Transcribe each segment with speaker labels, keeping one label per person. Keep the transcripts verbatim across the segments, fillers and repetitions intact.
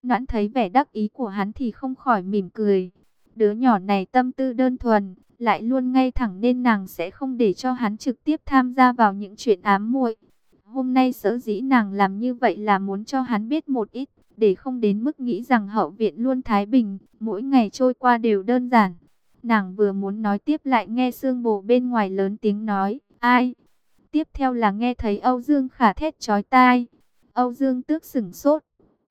Speaker 1: Noãn thấy vẻ đắc ý của hắn thì không khỏi mỉm cười. Đứa nhỏ này tâm tư đơn thuần, lại luôn ngay thẳng nên nàng sẽ không để cho hắn trực tiếp tham gia vào những chuyện ám muội. Hôm nay sở dĩ nàng làm như vậy là muốn cho hắn biết một ít, để không đến mức nghĩ rằng hậu viện luôn thái bình, mỗi ngày trôi qua đều đơn giản. Nàng vừa muốn nói tiếp lại nghe Sương Bồ bên ngoài lớn tiếng nói, ai? Tiếp theo là nghe thấy Âu Dương Khả thét chói tai. Âu Dương Tước sửng sốt,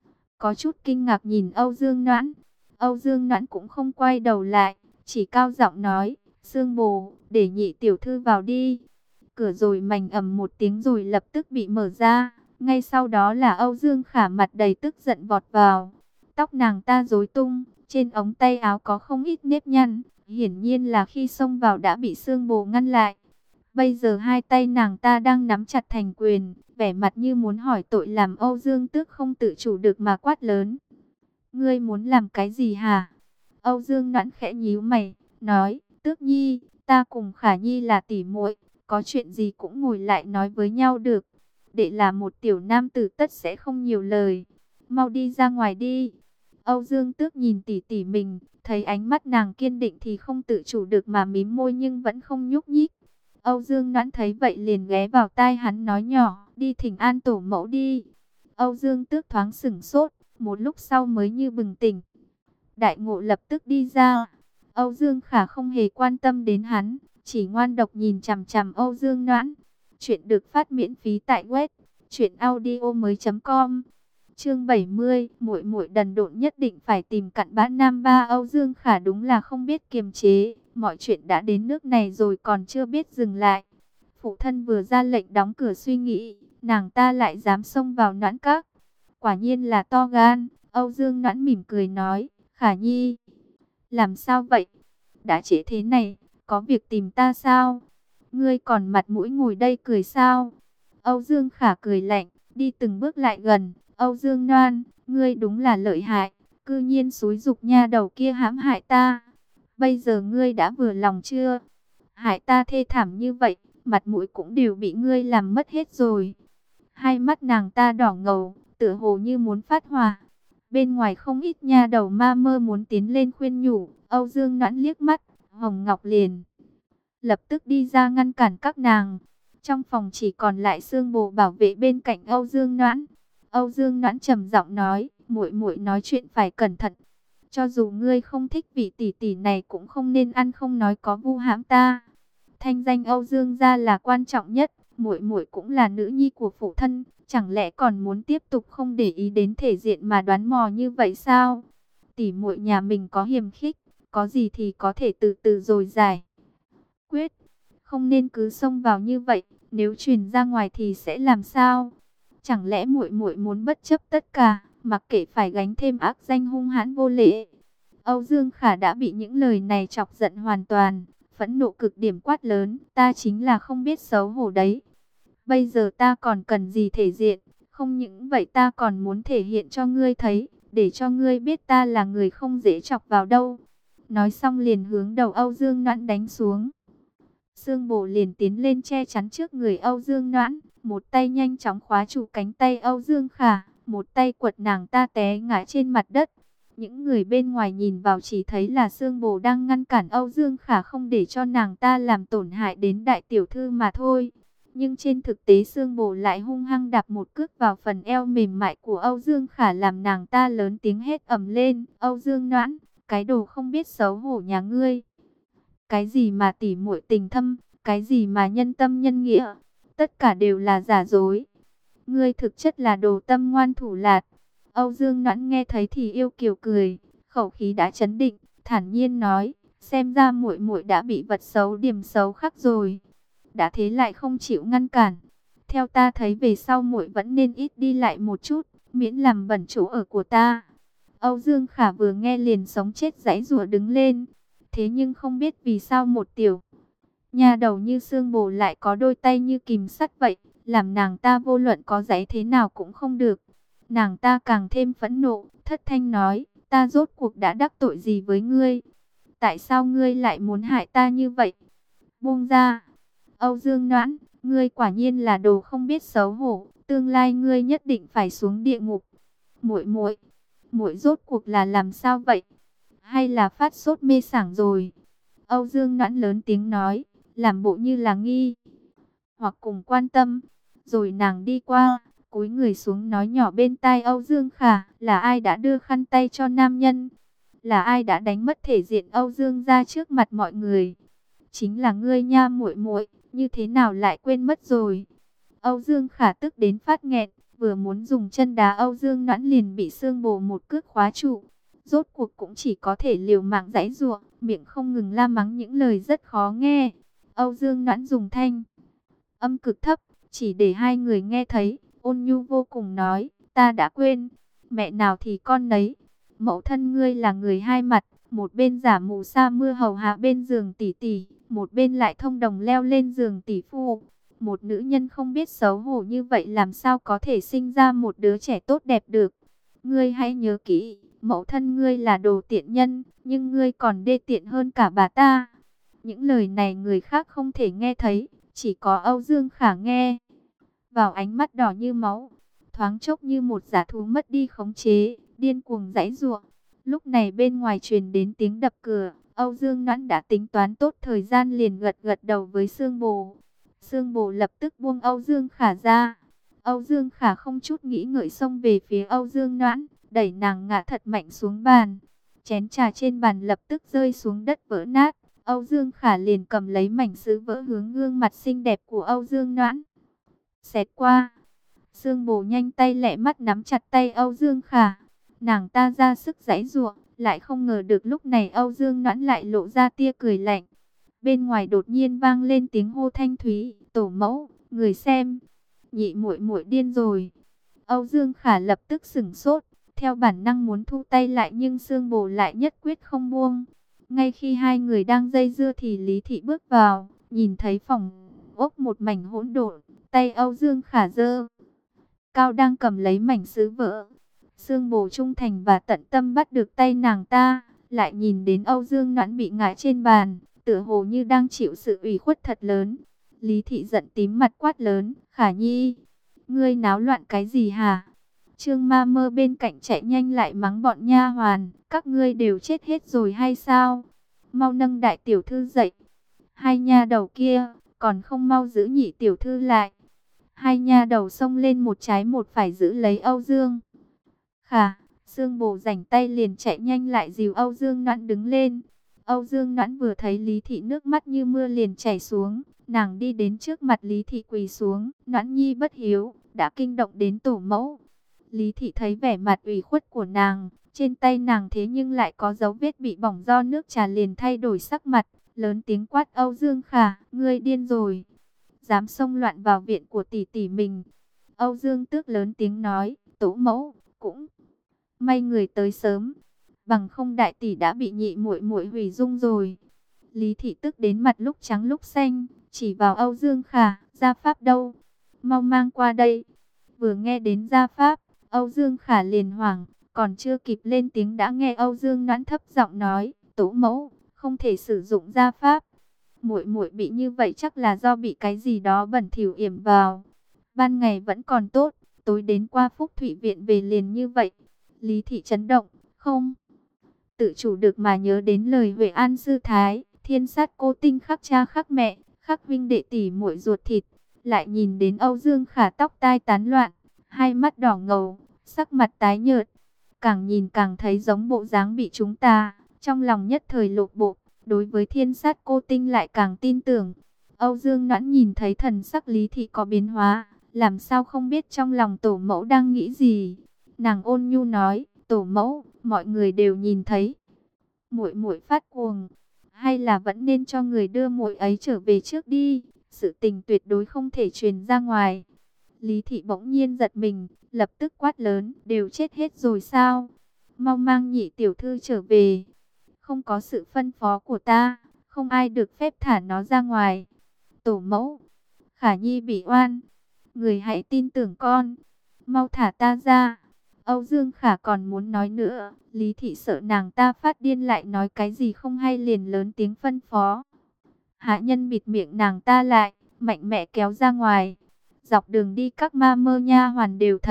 Speaker 1: có chút kinh ngạc nhìn Âu Dương Noãn. Âu Dương Noãn cũng không quay đầu lại, chỉ cao giọng nói, Sương Bồ, để nhị tiểu thư vào đi. Cửa rồi mành ầm một tiếng rồi lập tức bị mở ra. Ngay sau đó là Âu Dương Khả mặt đầy tức giận vọt vào. Tóc nàng ta rối tung, trên ống tay áo có không ít nếp nhăn. Hiển nhiên là khi xông vào đã bị Sương Bồ ngăn lại. Bây giờ hai tay nàng ta đang nắm chặt thành quyền, vẻ mặt như muốn hỏi tội, làm Âu Dương Tước không tự chủ được mà quát lớn. Ngươi muốn làm cái gì hả? Âu Dương Noãn khẽ nhíu mày, nói, Tước Nhi, ta cùng Khả Nhi là tỷ muội, có chuyện gì cũng ngồi lại nói với nhau được. Đệ là một tiểu nam tử tất sẽ không nhiều lời. Mau đi ra ngoài đi. Âu Dương Tước nhìn tỷ tỷ mình, thấy ánh mắt nàng kiên định thì không tự chủ được mà mím môi nhưng vẫn không nhúc nhích. Âu Dương Noãn thấy vậy liền ghé vào tai hắn nói nhỏ, đi thỉnh an tổ mẫu đi. Âu Dương Tước thoáng sửng sốt, một lúc sau mới như bừng tỉnh. Đại Ngộ lập tức đi ra. Âu Dương Khả không hề quan tâm đến hắn, chỉ ngoan độc nhìn chằm chằm Âu Dương Noãn. Chuyện được phát miễn phí tại web truyện audio mới chấm com. Chương bảy mươi, muội muội đần độn nhất định phải tìm cặn bã nam ba. Âu Dương Khả đúng là không biết kiềm chế, mọi chuyện đã đến nước này rồi còn chưa biết dừng lại. Phụ thân vừa ra lệnh đóng cửa suy nghĩ, nàng ta lại dám xông vào Noãn các. Quả nhiên là to gan. Âu Dương Noãn mỉm cười nói, Khả Nhi, làm sao vậy? Đã trễ thế này, có việc tìm ta sao? Ngươi còn mặt mũi ngồi đây cười sao? Âu Dương Khả cười lạnh, đi từng bước lại gần. Âu Dương Noan, ngươi đúng là lợi hại, cư nhiên xúi giục nha đầu kia hãm hại ta. Bây giờ ngươi đã vừa lòng chưa? Hại ta thê thảm như vậy, mặt mũi cũng đều bị ngươi làm mất hết rồi. Hai mắt nàng ta đỏ ngầu, tựa hồ như muốn phát hỏa. Bên ngoài không ít nha đầu ma mơ muốn tiến lên khuyên nhủ. Âu Dương Noãn liếc mắt, Hồng Ngọc liền lập tức đi ra ngăn cản các nàng. Trong phòng chỉ còn lại Sương Bồ bảo vệ bên cạnh Âu Dương Noãn. Âu Dương Noãn trầm giọng nói, muội muội nói chuyện phải cẩn thận. Cho dù ngươi không thích vị tỷ tỷ này cũng không nên ăn không nói có vu hãm ta. Thanh danh Âu Dương gia là quan trọng nhất, muội muội cũng là nữ nhi của phụ thân, chẳng lẽ còn muốn tiếp tục không để ý đến thể diện mà đoán mò như vậy sao? Tỷ muội nhà mình có hiềm khích, có gì thì có thể từ từ rồi giải quyết, không nên cứ xông vào như vậy, nếu truyền ra ngoài thì sẽ làm sao? Chẳng lẽ muội muội muốn bất chấp tất cả, mặc kệ phải gánh thêm ác danh hung hãn vô lễ? Âu Dương Khả đã bị những lời này chọc giận hoàn toàn, phẫn nộ cực điểm quát lớn, ta chính là không biết xấu hổ đấy. Bây giờ ta còn cần gì thể diện, không những vậy ta còn muốn thể hiện cho ngươi thấy, để cho ngươi biết ta là người không dễ chọc vào đâu. Nói xong liền hướng đầu Âu Dương Noãn đánh xuống. Sương Bồ liền tiến lên che chắn trước người Âu Dương Noãn, một tay nhanh chóng khóa trụ cánh tay Âu Dương Khả, một tay quật nàng ta té ngã trên mặt đất. Những người bên ngoài nhìn vào chỉ thấy là Sương Bồ đang ngăn cản Âu Dương Khả không để cho nàng ta làm tổn hại đến đại tiểu thư mà thôi. Nhưng trên thực tế Sương Bồ lại hung hăng đạp một cước vào phần eo mềm mại của Âu Dương Khả, làm nàng ta lớn tiếng hét ầm lên, Âu Dương Noãn, cái đồ không biết xấu hổ nhà ngươi. Cái gì mà tỉ muội tình thâm, cái gì mà nhân tâm nhân nghĩa, tất cả đều là giả dối. Ngươi thực chất là đồ tâm ngoan thủ lạt. Âu Dương Noãn nghe thấy thì yêu kiều cười, khẩu khí đã chấn định, thản nhiên nói, xem ra muội muội đã bị vật xấu điểm xấu khắc rồi. Đã thế lại không chịu ngăn cản. Theo ta thấy về sau muội vẫn nên ít đi lại một chút, miễn làm bẩn chỗ ở của ta. Âu Dương Khả vừa nghe liền sống chết giãy giụa đứng lên. Thế nhưng không biết vì sao một tiểu nha đầu như Sương Bồ lại có đôi tay như kìm sắt vậy, làm nàng ta vô luận có giãy thế nào cũng không được. Nàng ta càng thêm phẫn nộ, thất thanh nói, ta rốt cuộc đã đắc tội gì với ngươi? Tại sao ngươi lại muốn hại ta như vậy? Buông ra! Âu Dương Noãn, ngươi quả nhiên là đồ không biết xấu hổ, tương lai ngươi nhất định phải xuống địa ngục. Muội muội, muội rốt cuộc là làm sao vậy? Hay là phát sốt mê sảng rồi? Âu Dương Noãn lớn tiếng nói, làm bộ như là nghi hoặc cùng quan tâm. Rồi nàng đi qua, cúi người xuống nói nhỏ bên tai Âu Dương Khả, là ai đã đưa khăn tay cho nam nhân? Là ai đã đánh mất thể diện Âu Dương ra trước mặt mọi người? Chính là ngươi nha muội muội, như thế nào lại quên mất rồi? Âu Dương Khả tức đến phát nghẹn, vừa muốn dùng chân đá Âu Dương Noãn liền bị Sương Bồ một cước khóa trụ. Rốt cuộc cũng chỉ có thể liều mạng giãy giụa, miệng không ngừng la mắng những lời rất khó nghe. Âu Dương Noãn dùng thanh âm cực thấp, chỉ để hai người nghe thấy, ôn nhu vô cùng nói, ta đã quên, mẹ nào thì con nấy. Mẫu thân ngươi là người hai mặt, một bên giả mù sa mưa hầu hạ bên giường tỷ tỷ, một bên lại thông đồng leo lên giường tỷ phu. Một nữ nhân không biết xấu hổ như vậy làm sao có thể sinh ra một đứa trẻ tốt đẹp được. Ngươi hãy nhớ kỹ, mẫu thân ngươi là đồ tiện nhân, nhưng ngươi còn đê tiện hơn cả bà ta. Những lời này người khác không thể nghe thấy, chỉ có Âu Dương Khả nghe. Vào ánh mắt đỏ như máu, thoáng chốc như một dã thú mất đi khống chế, điên cuồng giãy giụa. Lúc này bên ngoài truyền đến tiếng đập cửa, Âu Dương Noãn đã tính toán tốt thời gian liền gật gật đầu với Sương Bồ. Sương Bồ lập tức buông Âu Dương Khả ra. Âu Dương Khả không chút nghĩ ngợi xông về phía Âu Dương Noãn, đẩy nàng ngã thật mạnh xuống bàn. Chén trà trên bàn lập tức rơi xuống đất vỡ nát. Âu Dương Khả liền cầm lấy mảnh sứ vỡ hướng gương mặt xinh đẹp của Âu Dương Noãn xẹt qua. Sương Bồ nhanh tay lẹ mắt nắm chặt tay Âu Dương Khả. Nàng ta ra sức giãy giụa, lại không ngờ được lúc này Âu Dương Noãn lại lộ ra tia cười lạnh. Bên ngoài đột nhiên vang lên tiếng hô thanh thúy, "Tổ mẫu, người xem." Nhị muội muội điên rồi. Âu Dương Khả lập tức sửng sốt, theo bản năng muốn thu tay lại nhưng Sương Bồ lại nhất quyết không buông. Ngay khi hai người đang dây dưa thì Lý Thị bước vào, nhìn thấy phòng ốc một mảnh hỗn độn, tay Âu Dương Khả giơ cao đang cầm lấy mảnh sứ vỡ. Sương Bồ trung thành và tận tâm bắt được tay nàng ta, lại nhìn đến Âu Dương Noãn bị ngã trên bàn, tựa hồ như đang chịu sự ủy khuất thật lớn. Lý Thị giận tím mặt quát lớn, "Khả Nhi, ngươi náo loạn cái gì hả?" Trương Ma Mơ bên cạnh chạy nhanh lại mắng bọn nha hoàn, "Các ngươi đều chết hết rồi hay sao? Mau nâng đại tiểu thư dậy. Hai nha đầu kia, còn không mau giữ nhị tiểu thư lại." Hai nha đầu xông lên một trái một phải giữ lấy Âu Dương Khả. Sương Bồ rảnh tay liền chạy nhanh lại dìu Âu Dương Noãn đứng lên. Âu Dương Noãn vừa thấy Lý Thị nước mắt như mưa liền chảy xuống. Nàng đi đến trước mặt Lý Thị quỳ xuống. "Noãn nhi bất hiếu, đã kinh động đến tổ mẫu." Lý Thị thấy vẻ mặt ủy khuất của nàng, trên tay nàng thế nhưng lại có dấu vết bị bỏng do nước trà liền thay đổi sắc mặt, lớn tiếng quát, "Âu Dương Khả, ngươi điên rồi, dám xông loạn vào viện của tỷ tỷ mình." Âu Dương Tước lớn tiếng nói, "Tổ mẫu, cũng may người tới sớm, bằng không đại tỷ đã bị nhị muội muội hủy dung rồi." Lý Thị tức đến mặt lúc trắng lúc xanh, chỉ vào Âu Dương Khả, "Gia pháp đâu? Mau mang qua đây." Vừa nghe đến gia pháp, Âu Dương Khả liền hoảng, còn chưa kịp lên tiếng đã nghe Âu Dương Noãn thấp giọng nói, "Tổ mẫu, không thể sử dụng gia pháp. Muội muội bị như vậy chắc là do bị cái gì đó bẩn thỉu yểm vào. Ban ngày vẫn còn tốt, tối đến qua Phúc Thụy viện về liền như vậy." Lý Thị chấn động, không tự chủ được mà nhớ đến lời Huệ An sư thái, thiên sát cô tinh khắc cha khắc mẹ, khắc huynh đệ tỷ muội ruột thịt. Lại nhìn đến Âu Dương Khả tóc tai tán loạn, hai mắt đỏ ngầu, sắc mặt tái nhợt, càng nhìn càng thấy giống bộ dáng bị chúng ta, trong lòng nhất thời lột bộ, đối với thiên sát cô tinh lại càng tin tưởng. Âu Dương Noãn nhìn thấy thần sắc Lý Thị có biến hóa, làm sao không biết trong lòng tổ mẫu đang nghĩ gì. Nàng ôn nhu nói, "Tổ mẫu, mọi người đều nhìn thấy muội muội phát cuồng, hay là vẫn nên cho người đưa muội ấy trở về trước đi, sự tình tuyệt đối không thể truyền ra ngoài." Lý Thị bỗng nhiên giật mình, lập tức quát lớn, "Đều chết hết rồi sao? Mau mang nhị tiểu thư trở về. Không có sự phân phó của ta, không ai được phép thả nó ra ngoài." "Tổ mẫu, Khả Nhi bị oan, người hãy tin tưởng con, mau thả ta ra." Âu Dương Khả còn muốn nói nữa, Lý Thị sợ nàng ta phát điên lại nói cái gì không hay liền lớn tiếng phân phó. Hạ nhân bịt miệng nàng ta lại, mạnh mẽ kéo ra ngoài. Dọc đường đi các ma mơ nha hoàn đều thấy,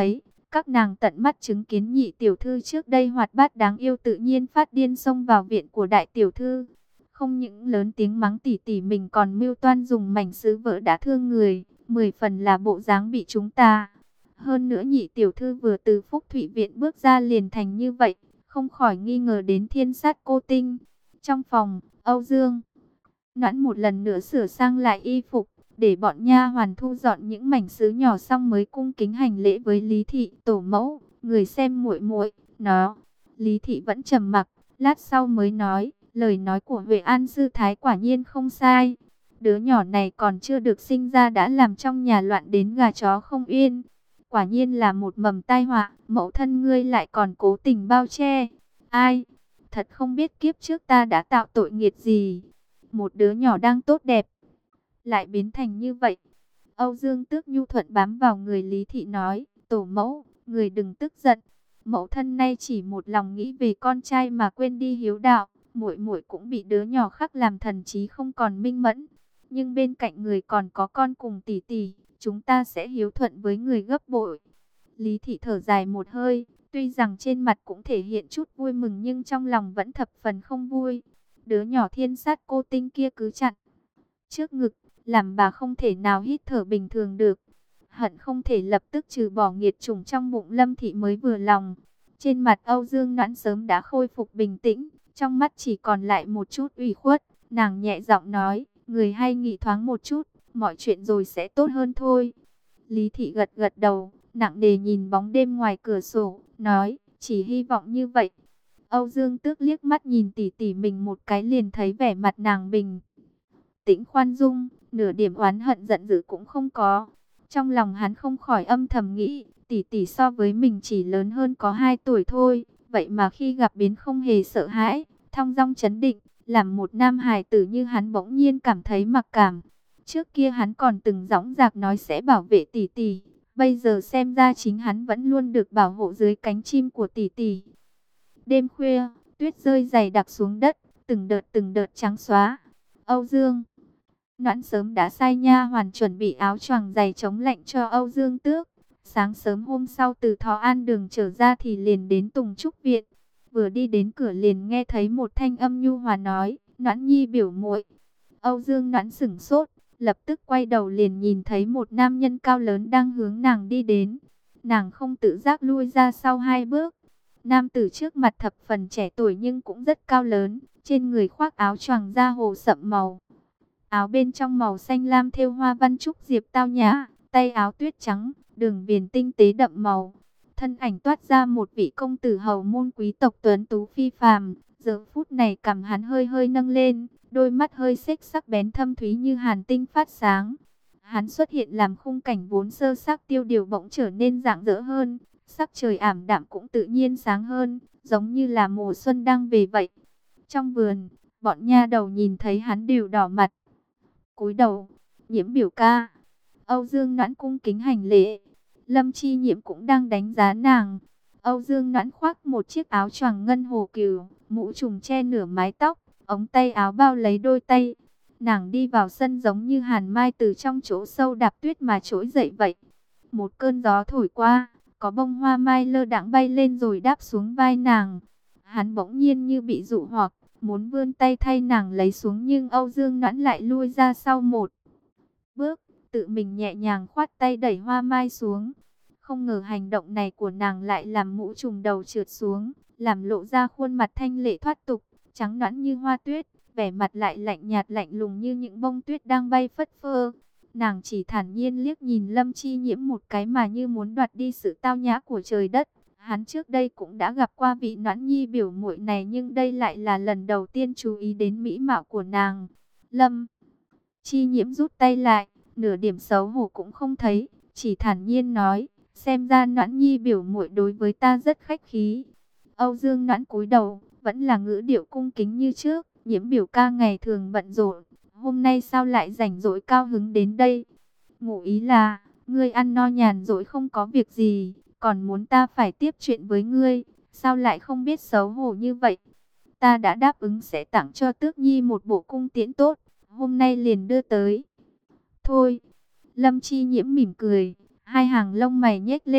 Speaker 1: Các nàng tận mắt chứng kiến nhị tiểu thư trước đây hoạt bát đáng yêu tự nhiên phát điên xông vào viện của đại tiểu thư. Không những lớn tiếng mắng tỉ tỉ mình còn mưu toan dùng mảnh sứ vỡ đã thương người, mười phần là bộ dáng bị chúng ta. Hơn nữa nhị tiểu thư vừa từ Phúc Thụy viện bước ra liền thành như vậy, không khỏi nghi ngờ đến thiên sát cô tinh. Trong phòng, Âu Dương Noãn một lần nữa sửa sang lại y phục, để bọn nha hoàn thu dọn những mảnh sứ nhỏ xong mới cung kính hành lễ với Lý thị tổ mẫu. Người xem muội muội, nó. Lý thị vẫn trầm mặc, lát sau mới nói, lời nói của Huệ An sư thái quả nhiên không sai. Đứa nhỏ này còn chưa được sinh ra đã làm trong nhà loạn đến gà chó không yên. Quả nhiên là một mầm tai họa, mẫu thân ngươi lại còn cố tình bao che. Ai? Thật không biết kiếp trước ta đã tạo tội nghiệt gì. Một đứa nhỏ đang tốt đẹp, lại biến thành như vậy. Âu Dương Tước nhu thuận bám vào người Lý thị nói, tổ mẫu, người đừng tức giận. Mẫu thân nay chỉ một lòng nghĩ về con trai mà quên đi hiếu đạo. Muội muội cũng bị đứa nhỏ khác làm thần trí không còn minh mẫn. Nhưng bên cạnh người còn có con cùng tỷ tỷ, chúng ta sẽ hiếu thuận với người gấp bội. Lý thị thở dài một hơi, tuy rằng trên mặt cũng thể hiện chút vui mừng nhưng trong lòng vẫn thập phần không vui. Đứa nhỏ thiên sát cô tinh kia cứ chặn trước ngực, làm bà không thể nào hít thở bình thường được. Hận không thể lập tức trừ bỏ nghiệt chủng trong bụng Lâm thị mới vừa lòng. Trên mặt Âu Dương Noãn sớm đã khôi phục bình tĩnh, trong mắt chỉ còn lại một chút ủy khuất. Nàng nhẹ giọng nói, người hay nghĩ thoáng một chút, mọi chuyện rồi sẽ tốt hơn thôi. Lý thị gật gật đầu, nặng nề nhìn bóng đêm ngoài cửa sổ, nói, chỉ hy vọng như vậy. Âu Dương Tước liếc mắt nhìn tỷ tỷ mình một cái liền thấy vẻ mặt nàng bình tĩnh khoan dung, nửa điểm oán hận giận dữ cũng không có. Trong lòng hắn không khỏi âm thầm nghĩ, tỷ tỷ so với mình chỉ lớn hơn có hai tuổi thôi, vậy mà khi gặp biến không hề sợ hãi, thong dong chấn định, làm một nam hài tử như hắn bỗng nhiên cảm thấy mặc cảm. Trước kia hắn còn từng dõng dạc nói sẽ bảo vệ tỷ tỷ, bây giờ xem ra chính hắn vẫn luôn được bảo hộ dưới cánh chim của tỷ tỷ. Đêm khuya, tuyết rơi dày đặc xuống đất, từng đợt từng đợt trắng xóa. Âu Dương Noãn sớm đã sai nha hoàn chuẩn bị áo choàng dày chống lạnh cho Âu Dương Tước. Sáng sớm hôm sau từ Thọ An đường trở ra thì liền đến Tùng Trúc viện. Vừa đi đến cửa liền nghe thấy một thanh âm nhu hòa nói, Noãn nhi biểu muội. Âu Dương Noãn sửng sốt, lập tức quay đầu liền nhìn thấy một nam nhân cao lớn đang hướng nàng đi đến. Nàng không tự giác lui ra sau hai bước. Nam tử trước mặt thập phần trẻ tuổi nhưng cũng rất cao lớn, trên người khoác áo choàng da hồ sậm màu. Áo bên trong màu xanh lam thêu hoa văn trúc diệp tao nhã, tay áo tuyết trắng, đường viền tinh tế đậm màu. Thân ảnh toát ra một vị công tử hầu môn quý tộc tuấn tú phi phàm. Giờ phút này cằm hắn hơi hơi nâng lên, đôi mắt hơi xếch sắc bén thâm thúy như hàn tinh phát sáng. Hắn xuất hiện làm khung cảnh vốn sơ xác tiêu điều bỗng trở nên rạng rỡ hơn, sắc trời ảm đạm cũng tự nhiên sáng hơn, giống như là mùa xuân đang về vậy. Trong vườn, bọn nha đầu nhìn thấy hắn đều đỏ mặt. Cúi đầu, Nhiễm biểu ca. Âu Dương Noãn cung kính hành lễ. Lâm Chi Nhiễm cũng đang đánh giá nàng. Âu Dương Noãn khoác một chiếc áo choàng ngân hồ cừu, mũ trùm che nửa mái tóc, ống tay áo bao lấy đôi tay. Nàng đi vào sân giống như hàn mai từ trong chỗ sâu đạp tuyết mà trỗi dậy vậy. Một cơn gió thổi qua, có bông hoa mai lơ đãng bay lên rồi đáp xuống vai nàng. Hắn bỗng nhiên như bị dụ hoặc, muốn vươn tay thay nàng lấy xuống nhưng Âu Dương Noãn lại lui ra sau một bước, tự mình nhẹ nhàng khoát tay đẩy hoa mai xuống. Không ngờ hành động này của nàng lại làm mũ trùm đầu trượt xuống, làm lộ ra khuôn mặt thanh lệ thoát tục, trắng nõn như hoa tuyết, vẻ mặt lại lạnh nhạt lạnh lùng như những bông tuyết đang bay phất phơ. Nàng chỉ thản nhiên liếc nhìn Lâm Chi Nhiễm một cái mà như muốn đoạt đi sự tao nhã của trời đất. Hắn trước đây cũng đã gặp qua vị Noãn nhi biểu muội này nhưng đây lại là lần đầu tiên chú ý đến mỹ mạo của nàng. Lâm Chi Nhiễm rút tay lại, nửa điểm xấu hổ cũng không thấy, chỉ thản nhiên nói, xem ra Noãn nhi biểu muội đối với ta rất khách khí. Âu Dương Noãn cúi đầu, vẫn là ngữ điệu cung kính như trước, Nhiễm biểu ca ngày thường bận rộn, hôm nay sao lại rảnh rỗi cao hứng đến đây? Ngụ ý là, ngươi ăn no nhàn rỗi không có việc gì, còn muốn ta phải tiếp chuyện với ngươi, sao lại không biết xấu hổ như vậy? Ta đã đáp ứng sẽ tặng cho Tước Nhi một bộ cung tiễn tốt, hôm nay liền đưa tới. Thôi, Lâm Chi Nhiễm mỉm cười, hai hàng lông mày nhếch lên,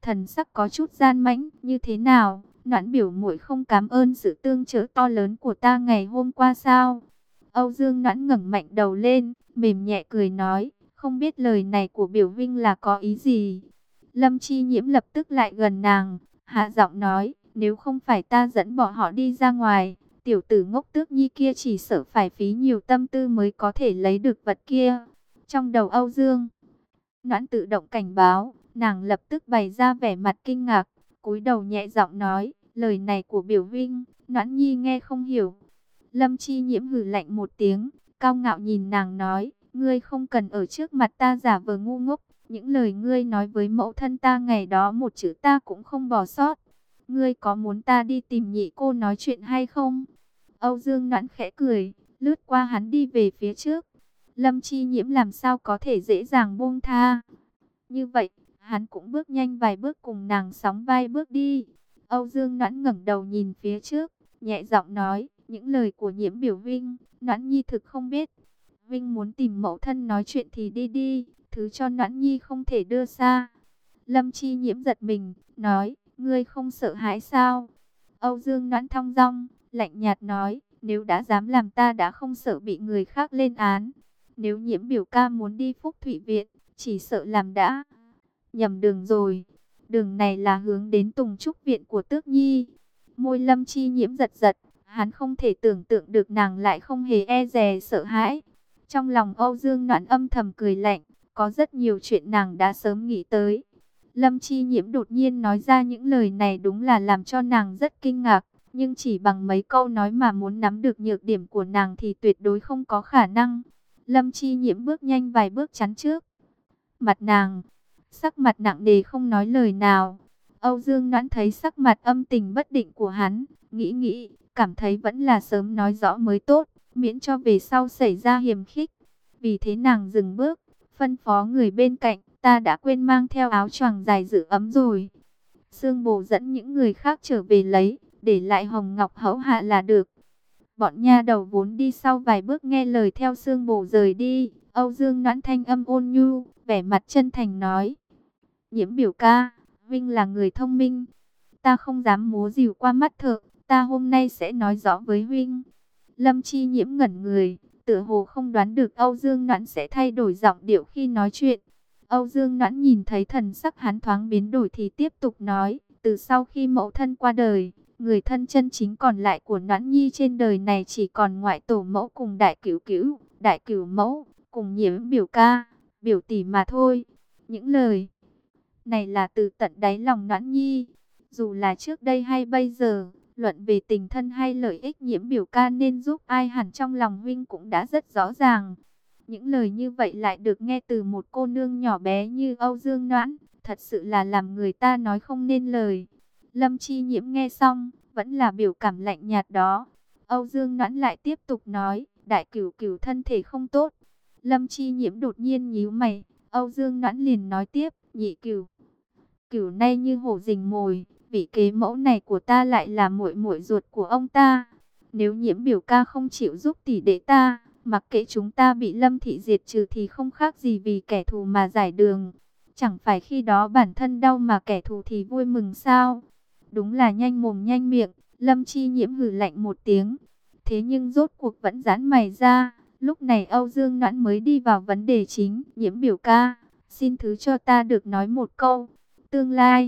Speaker 1: thần sắc có chút gian mãnh. Như thế nào, Noãn biểu muội không cảm ơn sự tương trợ to lớn của ta ngày hôm qua sao? Âu Dương Noãn ngẩng mạnh đầu lên, mềm nhẹ cười nói, không biết lời này của biểu vinh là có ý gì. Lâm Chi Nhiễm lập tức lại gần nàng, hạ giọng nói, nếu không phải ta dẫn bỏ họ đi ra ngoài, tiểu tử ngốc Tước Nhi kia chỉ sợ phải phí nhiều tâm tư mới có thể lấy được vật kia. Trong đầu Âu Dương Noãn tự động cảnh báo, nàng lập tức bày ra vẻ mặt kinh ngạc, cúi đầu nhẹ giọng nói, lời này của biểu vinh, Noãn Nhi nghe không hiểu. Lâm Chi Nhiễm hừ lạnh một tiếng, cao ngạo nhìn nàng nói, ngươi không cần ở trước mặt ta giả vờ ngu ngốc, những lời ngươi nói với mẫu thân ta ngày đó một chữ ta cũng không bỏ sót. Ngươi có muốn ta đi tìm nhị cô nói chuyện hay không? Âu Dương Noãn khẽ cười, lướt qua hắn đi về phía trước. Lâm Chi Nhiễm làm sao có thể dễ dàng buông tha. Như vậy, hắn cũng bước nhanh vài bước cùng nàng sóng vai bước đi. Âu Dương Noãn ngẩng đầu nhìn phía trước, nhẹ giọng nói, những lời của Nhiễm biểu Vinh, Noãn Nhi thực không biết. Vinh muốn tìm mẫu thân nói chuyện thì đi đi, thứ cho Noãn Nhi không thể đưa xa. Lâm Chi Nhiễm giật mình, nói, ngươi không sợ hãi sao? Âu Dương Noãn thong dong, lạnh nhạt nói, nếu đã dám làm ta đã không sợ bị người khác lên án. Nếu Nhiễm biểu ca muốn đi Phúc Thụy Viện, chỉ sợ làm đã nhầm đường rồi. Đường này là hướng đến Tùng Trúc Viện của Tước Nhi. Môi Lâm Chi Nhiễm giật giật, hắn không thể tưởng tượng được nàng lại không hề e dè sợ hãi. Trong lòng Âu Dương Noãn âm thầm cười lạnh, có rất nhiều chuyện nàng đã sớm nghĩ tới. Lâm Chi Nhiễm đột nhiên nói ra những lời này đúng là làm cho nàng rất kinh ngạc, nhưng chỉ bằng mấy câu nói mà muốn nắm được nhược điểm của nàng thì tuyệt đối không có khả năng. Lâm Chi Nhiễm bước nhanh vài bước chắn trước mặt nàng, sắc mặt nặng nề không nói lời nào. Âu Dương Noãn thấy sắc mặt âm tình bất định của hắn, nghĩ nghĩ, cảm thấy vẫn là sớm nói rõ mới tốt, miễn cho về sau xảy ra hiềm khích. Vì thế nàng dừng bước, phân phó người bên cạnh, ta đã quên mang theo áo choàng dài giữ ấm rồi. Sương Bồ dẫn những người khác trở về lấy, để lại Hồng Ngọc hẫu hạ là được. Bọn nha đầu vốn đi sau vài bước nghe lời theo Sương Bồ rời đi. Âu Dương Noãn thanh âm ôn nhu, vẻ mặt chân thành nói, Nhiễm biểu ca, Vinh là người thông minh, ta không dám múa rìu qua mắt thợ, ta hôm nay sẽ nói rõ với Vinh. Lâm Chi Nhiễm ngẩn người, tựa hồ không đoán được Âu Dương Noãn sẽ thay đổi giọng điệu khi nói chuyện. Âu Dương Noãn nhìn thấy thần sắc hắn thoáng biến đổi thì tiếp tục nói, từ sau khi mẫu thân qua đời, người thân chân chính còn lại của Noãn Nhi trên đời này chỉ còn ngoại tổ mẫu cùng đại cửu cửu, đại cửu mẫu, cùng Nhiễm biểu ca, biểu tỷ mà thôi. Những lời này là từ tận đáy lòng Noãn Nhi, dù là trước đây hay bây giờ, luận về tình thân hay lợi ích Nhiễm biểu ca nên giúp ai hẳn trong lòng huynh cũng đã rất rõ ràng. Những lời như vậy lại được nghe từ một cô nương nhỏ bé như Âu Dương Noãn, thật sự là làm người ta nói không nên lời. Lâm Chi Nhiễm nghe xong, vẫn là biểu cảm lạnh nhạt đó. Âu Dương Noãn lại tiếp tục nói, đại cửu cửu thân thể không tốt. Lâm Chi Nhiễm đột nhiên nhíu mày, Âu Dương Noãn liền nói tiếp, nhị cửu cửu nay như hổ rình mồi, vị kế mẫu này của ta lại là muội muội ruột của ông ta. Nếu Nhiễm biểu ca không chịu giúp tỷ đệ ta, mặc kệ chúng ta bị Lâm thị diệt trừ thì không khác gì vì kẻ thù mà giải đường. Chẳng phải khi đó bản thân đau mà kẻ thù thì vui mừng sao? Đúng là nhanh mồm nhanh miệng. Lâm Chi Nhiễm hừ lạnh một tiếng. Thế nhưng rốt cuộc vẫn giãn mày ra. Lúc này Âu Dương Noãn mới đi vào vấn đề chính. Nhiễm biểu ca, xin thứ cho ta được nói một câu. Tương lai,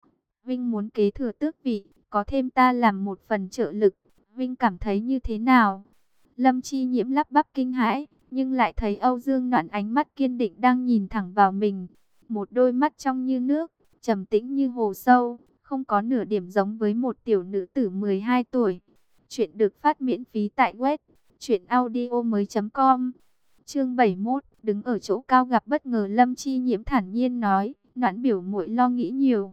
Speaker 1: Vinh muốn kế thừa tước vị, có thêm ta làm một phần trợ lực. Vinh cảm thấy như thế nào? Lâm Chi Nhiễm lắp bắp kinh hãi, nhưng lại thấy Âu Dương Noãn ánh mắt kiên định đang nhìn thẳng vào mình. Một đôi mắt trong như nước, trầm tĩnh như hồ sâu, không có nửa điểm giống với một tiểu nữ tử mười hai tuổi. Chuyện được phát miễn phí tại web truyện audio mới chấm com. Chương bảy mươi mốt, đứng ở chỗ cao gặp bất ngờ. Lâm Chi Nhiễm thản nhiên nói, Noãn biểu muội lo nghĩ nhiều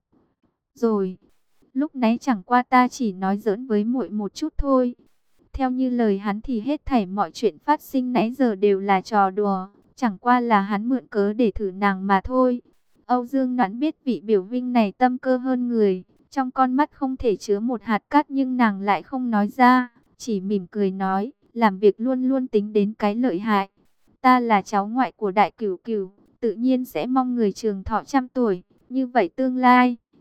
Speaker 1: rồi. Lúc nãy chẳng qua ta chỉ nói giỡn với muội một chút thôi. Theo như lời hắn thì hết thảy mọi chuyện phát sinh nãy giờ đều là trò đùa, chẳng qua là hắn mượn cớ để thử nàng mà thôi. Âu Dương Noãn biết vị biểu vinh này tâm cơ hơn người, trong con mắt không thể chứa một hạt cát, nhưng nàng lại không nói ra, chỉ mỉm cười nói, làm việc luôn luôn tính đến cái lợi hại. Ta là cháu ngoại của đại cửu cửu, tự nhiên sẽ mong người trường thọ trăm tuổi, như vậy tương lai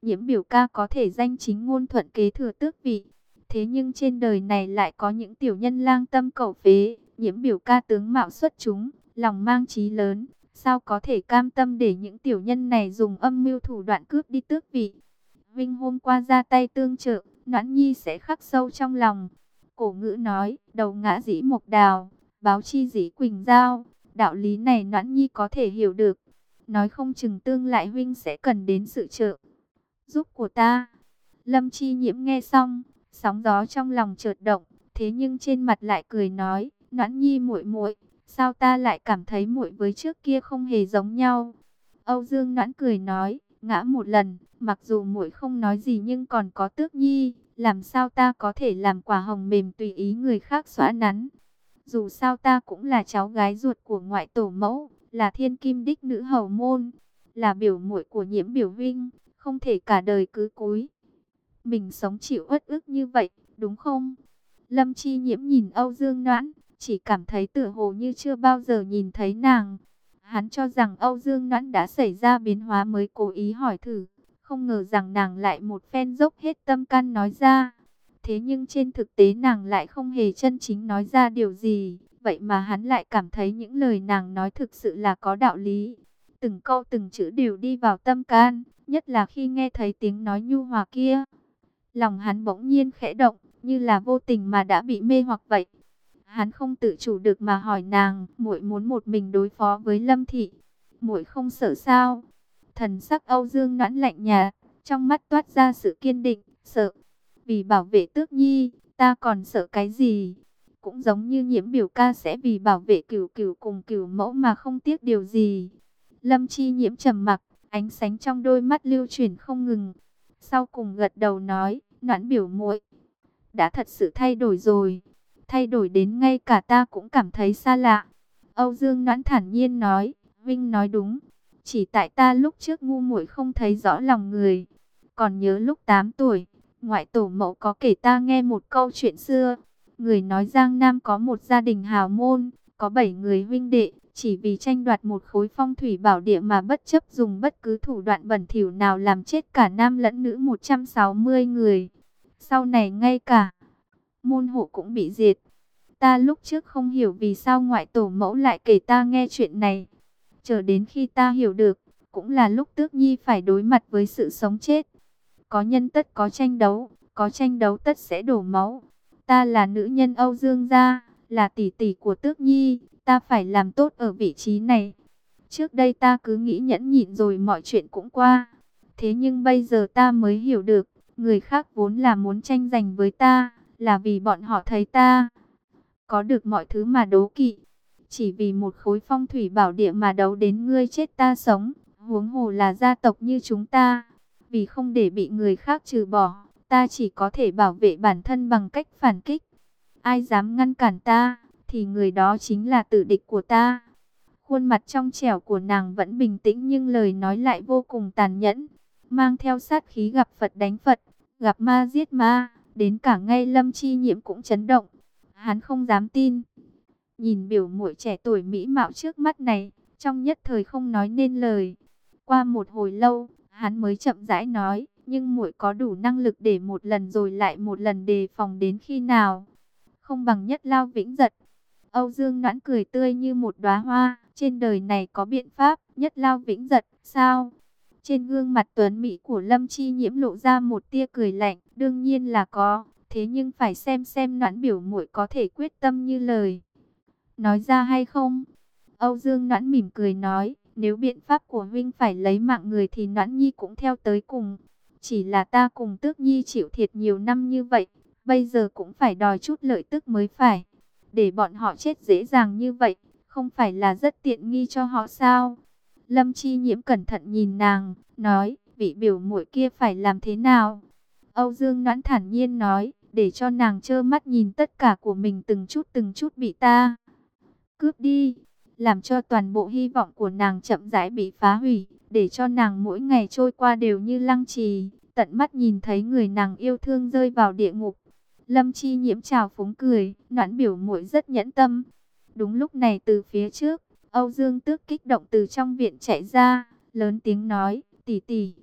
Speaker 1: Nhiễm biểu ca có thể danh chính ngôn thuận kế thừa tước vị. Thế nhưng trên đời này lại có những tiểu nhân lang tâm cầu phế. Nhiễm biểu ca tướng mạo xuất chúng, lòng mang chí lớn, sao có thể cam tâm để những tiểu nhân này dùng âm mưu thủ đoạn cướp đi tước vị. Vinh hôm qua ra tay tương trợ, Noãn Nhi sẽ khắc sâu trong lòng. Cổ ngữ nói, đầu ngã dĩ mộc đào, báo chi dĩ quỳnh giao. Đạo lý này Noãn Nhi có thể hiểu được. Nói không chừng tương lại huynh sẽ cần đến sự trợ giúp của ta. Lâm Chi Nhiễm nghe xong, sóng gió trong lòng chợt động, thế nhưng trên mặt lại cười nói, Noãn Nhi muội muội, sao ta lại cảm thấy muội với trước kia không hề giống nhau. Âu Dương Noãn cười nói, ngã một lần, mặc dù muội không nói gì nhưng còn có Tước Nhi, làm sao ta có thể làm quả hồng mềm tùy ý người khác xõa nắn. Dù sao ta cũng là cháu gái ruột của ngoại tổ mẫu, là thiên kim đích nữ hầu môn, là biểu muội của Nhiễm biểu huynh, không thể cả đời cứ cúi mình sống chịu uất ức như vậy, đúng không? Lâm Chi Nhiễm nhìn Âu Dương Noãn, chỉ cảm thấy tựa hồ như chưa bao giờ nhìn thấy nàng. Hắn cho rằng Âu Dương Noãn đã xảy ra biến hóa mới cố ý hỏi thử, không ngờ rằng nàng lại một phen dốc hết tâm can nói ra. Thế nhưng trên thực tế nàng lại không hề chân chính nói ra điều gì, vậy mà hắn lại cảm thấy những lời nàng nói thực sự là có đạo lý. Từng câu từng chữ đều đi vào tâm can, nhất là khi nghe thấy tiếng nói nhu hòa kia. Lòng hắn bỗng nhiên khẽ động, như là vô tình mà đã bị mê hoặc vậy. Hắn không tự chủ được mà hỏi nàng, muội muốn một mình đối phó với Lâm thị, muội không sợ sao? Thần sắc Âu Dương Noãn lạnh nhạt, trong mắt toát ra sự kiên định, sợ. Vì bảo vệ Tước Nhi, ta còn sợ cái gì? Cũng giống như Nhiễm biểu ca sẽ vì bảo vệ Cửu Cửu cùng Cửu mẫu mà không tiếc điều gì. Lâm Chi Nhiễm trầm mặc, ánh sáng trong đôi mắt lưu chuyển không ngừng. Sau cùng gật đầu nói, Noãn biểu muội đã thật sự thay đổi rồi, thay đổi đến ngay cả ta cũng cảm thấy xa lạ. Âu Dương Noãn thản nhiên nói, Vinh nói đúng, chỉ tại ta lúc trước ngu muội không thấy rõ lòng người. Còn nhớ lúc tám tuổi, ngoại tổ mẫu có kể ta nghe một câu chuyện xưa. Người nói Giang Nam có một gia đình hào môn, có bảy người huynh đệ, chỉ vì tranh đoạt một khối phong thủy bảo địa mà bất chấp dùng bất cứ thủ đoạn bẩn thỉu nào làm chết cả nam lẫn nữ một trăm sáu mươi người. Sau này ngay cả môn hộ cũng bị diệt. Ta lúc trước không hiểu vì sao ngoại tổ mẫu lại kể ta nghe chuyện này. Chờ đến khi ta hiểu được, cũng là lúc Tước Nhi phải đối mặt với sự sống chết. Có nhân tất có tranh đấu, có tranh đấu tất sẽ đổ máu. Ta là nữ nhân Âu Dương gia, là tỷ tỷ của Tước Nhi, ta phải làm tốt ở vị trí này. Trước đây ta cứ nghĩ nhẫn nhịn rồi mọi chuyện cũng qua. Thế nhưng bây giờ ta mới hiểu được, người khác vốn là muốn tranh giành với ta, là vì bọn họ thấy ta có được mọi thứ mà đố kỵ. Chỉ vì một khối phong thủy bảo địa mà đấu đến ngươi chết ta sống, huống hồ là gia tộc như chúng ta. Vì không để bị người khác trừ bỏ, ta chỉ có thể bảo vệ bản thân bằng cách phản kích. Ai dám ngăn cản ta, thì người đó chính là tử địch của ta. Khuôn mặt trong trẻo của nàng vẫn bình tĩnh nhưng lời nói lại vô cùng tàn nhẫn, mang theo sát khí gặp Phật đánh Phật, gặp ma giết ma, đến cả ngay Lâm Chi Nhiễm cũng chấn động. Hắn không dám tin. Nhìn biểu muội trẻ tuổi mỹ mạo trước mắt này, trong nhất thời không nói nên lời. Qua một hồi lâu, hắn mới chậm rãi nói, nhưng muội có đủ năng lực để một lần rồi lại một lần đề phòng đến khi nào? Không bằng Nhất Lao Vĩnh Giật. Âu Dương Noãn cười tươi như một đóa hoa, trên đời này có biện pháp, Nhất Lao Vĩnh Giật, sao? Trên gương mặt tuấn mỹ của Lâm Chi Nhiễm lộ ra một tia cười lạnh, đương nhiên là có, thế nhưng phải xem xem Noãn biểu muội có thể quyết tâm như lời nói ra hay không. Âu Dương Noãn mỉm cười nói, nếu biện pháp của huynh phải lấy mạng người thì Noãn Nhi cũng theo tới cùng. Chỉ là ta cùng Tước Nhi chịu thiệt nhiều năm như vậy, bây giờ cũng phải đòi chút lợi tức mới phải. Để bọn họ chết dễ dàng như vậy, không phải là rất tiện nghi cho họ sao? Lâm Chi Nhiễm cẩn thận nhìn nàng, nói, vị biểu muội kia phải làm thế nào? Âu Dương Noãn thản nhiên nói, để cho nàng trơ mắt nhìn tất cả của mình từng chút từng chút bị ta cướp đi, làm cho toàn bộ hy vọng của nàng chậm rãi bị phá hủy, để cho nàng mỗi ngày trôi qua đều như lăng trì, tận mắt nhìn thấy người nàng yêu thương rơi vào địa ngục. Lâm Chi Nhiễm trào phúng cười, Noãn biểu muội rất nhẫn tâm. Đúng lúc này từ phía trước, Âu Dương Tước kích động từ trong viện chạy ra, lớn tiếng nói, tỷ tỷ.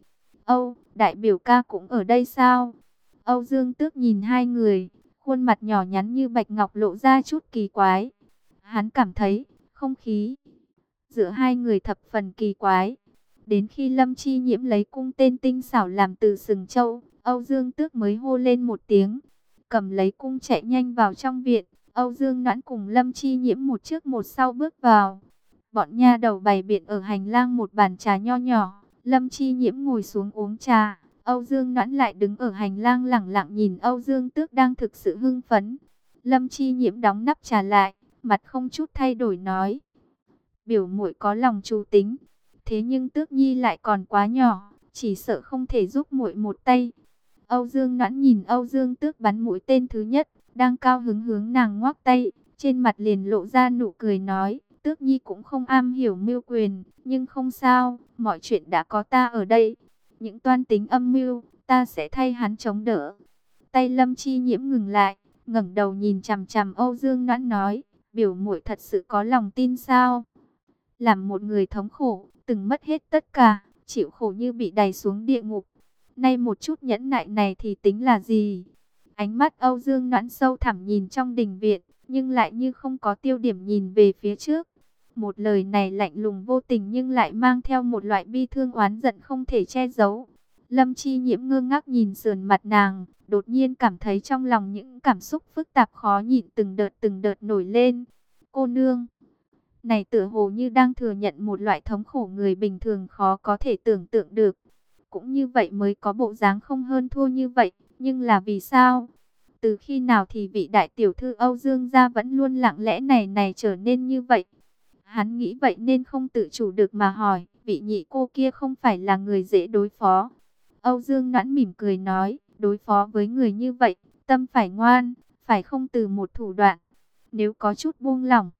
Speaker 1: Âu, đại biểu ca cũng ở đây sao? Âu Dương Tước nhìn hai người, khuôn mặt nhỏ nhắn như bạch ngọc lộ ra chút kỳ quái. Hắn cảm thấy, không khí giữa hai người thập phần kỳ quái. Đến khi Lâm Chi Nhiễm lấy cung tên tinh xảo làm từ sừng châu, Âu Dương Tước mới hô lên một tiếng. Cầm lấy cung chạy nhanh vào trong viện, Âu Dương Noãn cùng Lâm Chi Nhiễm một trước một sau bước vào. Bọn nha đầu bày biện ở hành lang một bàn trà nho nhỏ, Lâm Chi Nhiễm ngồi xuống uống trà. Âu Dương Noãn lại đứng ở hành lang lẳng lặng nhìn Âu Dương Tước đang thực sự hưng phấn. Lâm Chi Nhiễm đóng nắp trà lại, mặt không chút thay đổi nói: biểu muội có lòng chủ tính, thế nhưng Tước Nhi lại còn quá nhỏ, chỉ sợ không thể giúp muội một tay. Âu Dương Noãn nhìn Âu Dương Tước bắn mũi tên thứ nhất, đang cao hứng hướng nàng ngoắc tay, trên mặt liền lộ ra nụ cười nói: Tước Nhi cũng không am hiểu mưu quyền, nhưng không sao, mọi chuyện đã có ta ở đây. Những toan tính âm mưu, ta sẽ thay hắn chống đỡ. Tay Lâm Chi Nhiễm ngừng lại, ngẩng đầu nhìn chằm chằm Âu Dương Noãn nói: biểu muội thật sự có lòng tin sao? Làm một người thống khổ, từng mất hết tất cả, chịu khổ như bị đày xuống địa ngục. Nay một chút nhẫn nại này thì tính là gì? Ánh mắt Âu Dương Noãn sâu thẳm nhìn trong đình viện, nhưng lại như không có tiêu điểm nhìn về phía trước. Một lời này lạnh lùng vô tình nhưng lại mang theo một loại bi thương oán giận không thể che giấu. Lâm Chi Nhiễm ngơ ngác nhìn sườn mặt nàng, đột nhiên cảm thấy trong lòng những cảm xúc phức tạp khó nhịn từng đợt từng đợt nổi lên. Cô nương này tựa hồ như đang thừa nhận một loại thống khổ người bình thường khó có thể tưởng tượng được. Cũng như vậy mới có bộ dáng không hơn thua như vậy, nhưng là vì sao? Từ khi nào thì vị đại tiểu thư Âu Dương gia vẫn luôn lặng lẽ này này trở nên như vậy? Hắn nghĩ vậy nên không tự chủ được mà hỏi, vị nhị cô kia không phải là người dễ đối phó. Âu Dương Noãn mỉm cười nói, đối phó với người như vậy, tâm phải ngoan, phải không từ một thủ đoạn. Nếu có chút buông lỏng,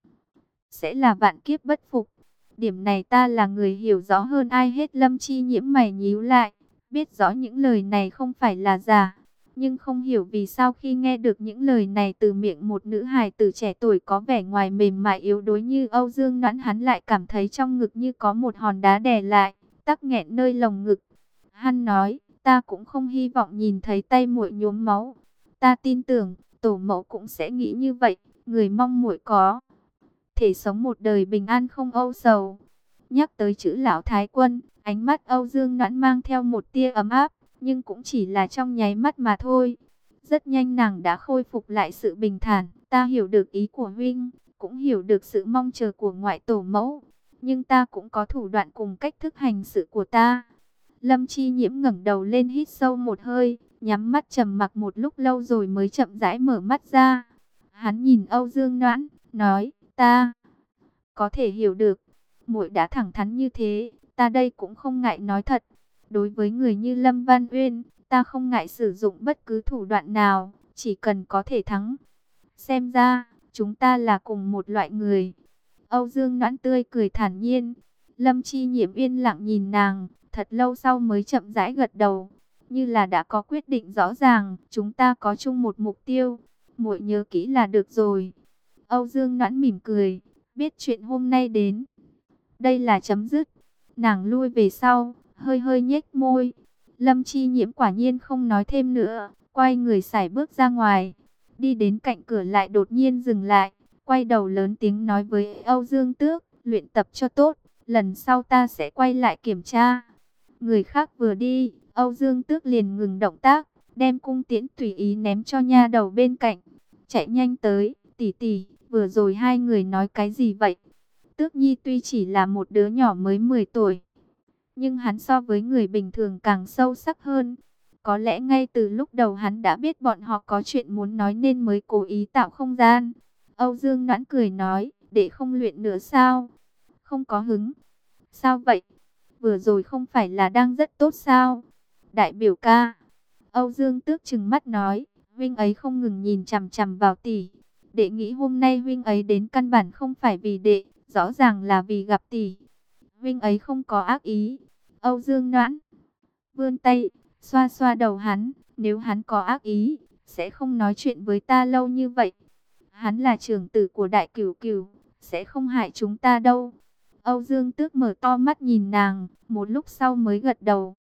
Speaker 1: sẽ là vạn kiếp bất phục. Điểm này ta là người hiểu rõ hơn ai hết. Lâm Chi Nhiễm mày nhíu lại, biết rõ những lời này không phải là giả, nhưng không hiểu vì sao khi nghe được những lời này từ miệng một nữ hài tử trẻ tuổi có vẻ ngoài mềm mại yếu đuối như Âu Dương Noãn, hắn lại cảm thấy trong ngực như có một hòn đá đè lại, tắc nghẹn nơi lồng ngực. Hắn nói, ta cũng không hy vọng nhìn thấy tay muội nhuốm máu. Ta tin tưởng, tổ mẫu cũng sẽ nghĩ như vậy, người mong muội có thể sống một đời bình an không âu sầu. Nhắc tới chữ lão thái quân, ánh mắt Âu Dương Noãn mang theo một tia ấm áp, nhưng cũng chỉ là trong nháy mắt mà thôi. Rất nhanh nàng đã khôi phục lại sự bình thản. Ta hiểu được ý của huynh, cũng hiểu được sự mong chờ của ngoại tổ mẫu, nhưng ta cũng có thủ đoạn cùng cách thức hành sự của ta. Lâm Chi Nhiễm ngẩng đầu lên hít sâu một hơi, nhắm mắt trầm mặc một lúc lâu rồi mới chậm rãi mở mắt ra. Hắn nhìn Âu Dương Noãn, nói, ta có thể hiểu được, muội đã thẳng thắn như thế, ta đây cũng không ngại nói thật. Đối với người như Lâm Văn Uyên, ta không ngại sử dụng bất cứ thủ đoạn nào, chỉ cần có thể thắng. Xem ra, chúng ta là cùng một loại người. Âu Dương Noãn tươi cười thản nhiên. Lâm Chi Nhiễm yên lặng nhìn nàng, thật lâu sau mới chậm rãi gật đầu, như là đã có quyết định rõ ràng. Chúng ta có chung một mục tiêu, muội nhớ kỹ là được rồi. Âu Dương Noãn mỉm cười, biết chuyện hôm nay đến đây là chấm dứt. Nàng lui về sau, hơi hơi nhếch môi. Lâm Chi Nhiễm quả nhiên không nói thêm nữa, quay người sải bước ra ngoài. Đi đến cạnh cửa lại đột nhiên dừng lại, quay đầu lớn tiếng nói với Âu Dương Tước, luyện tập cho tốt, lần sau ta sẽ quay lại kiểm tra. Người khác vừa đi, Âu Dương Tước liền ngừng động tác, đem cung tiễn tùy ý ném cho nha đầu bên cạnh. Chạy nhanh tới, tỷ tỷ, vừa rồi hai người nói cái gì vậy? Tước Nhi tuy chỉ là một đứa nhỏ mới mười tuổi, nhưng hắn so với người bình thường càng sâu sắc hơn. Có lẽ ngay từ lúc đầu hắn đã biết bọn họ có chuyện muốn nói nên mới cố ý tạo không gian. Âu Dương Noãn cười nói, để không luyện nữa sao? Không có hứng. Sao vậy? Vừa rồi không phải là đang rất tốt sao? Đại biểu ca. Âu Dương Tước trừng mắt nói, huynh ấy không ngừng nhìn chằm chằm vào tỷ. Đệ nghĩ hôm nay huynh ấy đến căn bản không phải vì đệ, rõ ràng là vì gặp tỷ. Huynh ấy không có ác ý. Âu Dương Noãn vươn tay, xoa xoa đầu hắn, nếu hắn có ác ý, sẽ không nói chuyện với ta lâu như vậy. Hắn là trưởng tử của Đại Cửu Cửu, sẽ không hại chúng ta đâu. Âu Dương Tước mở to mắt nhìn nàng, một lúc sau mới gật đầu.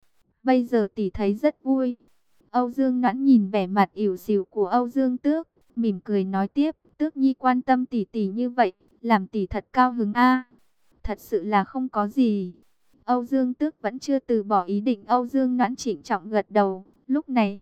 Speaker 1: bây giờ tỷ thấy rất vui. Âu Dương Noãn nhìn vẻ mặt ỉu xìu của Âu Dương Tước, mỉm cười nói tiếp, Tước Nhi quan tâm tỷ tỷ như vậy, làm tỷ thật cao hứng a. Thật sự là không có gì. Âu Dương Tước vẫn chưa từ bỏ ý định. Âu Dương Noãn trịnh trọng gật đầu. Lúc này,